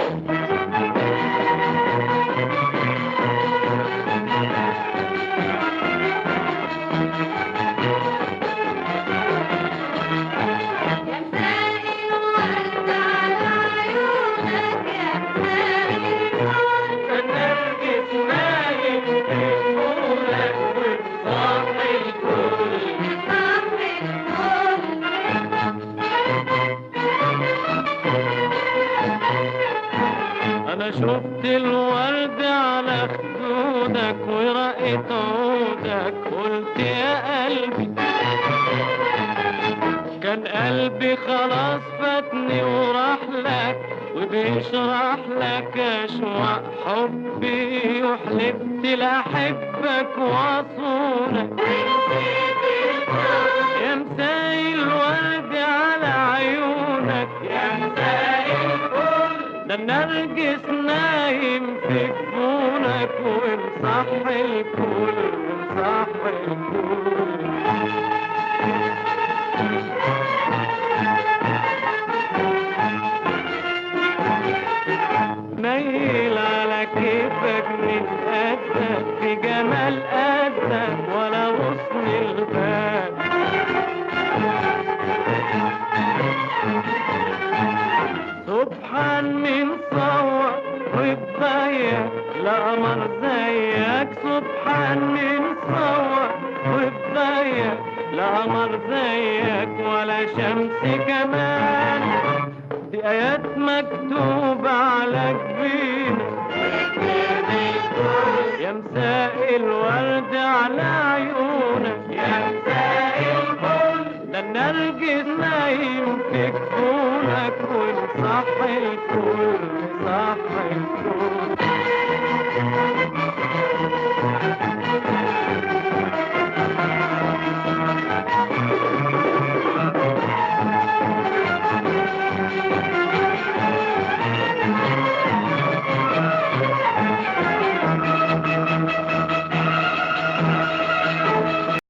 أنا شفت الورد على خدودك ورقة عودك، قلت يا قلبي كان قلبي خلاص فاتني وراح لك، وبيشرح لك أشواق حبي، وحلفت لأحبك وأصونك. يا مساي الورد على عيونك، يا مساي الفل، ده النرجس نايم في جفونك، ومصحي الكل مصحي الكل. نيل على كيفك من قدك، في جمال قدك ولا غصن البال. سبحان من صور وبضيق لقمر زيك، سبحان من صور وبضيق لقمر زيك، ولا شمس كمان، دي آيات مكتوبة على جبينك. يا مساء الورد على عيونك، يا مساء الفل، ده النرجس نايم في جفونك، ومصحي الكل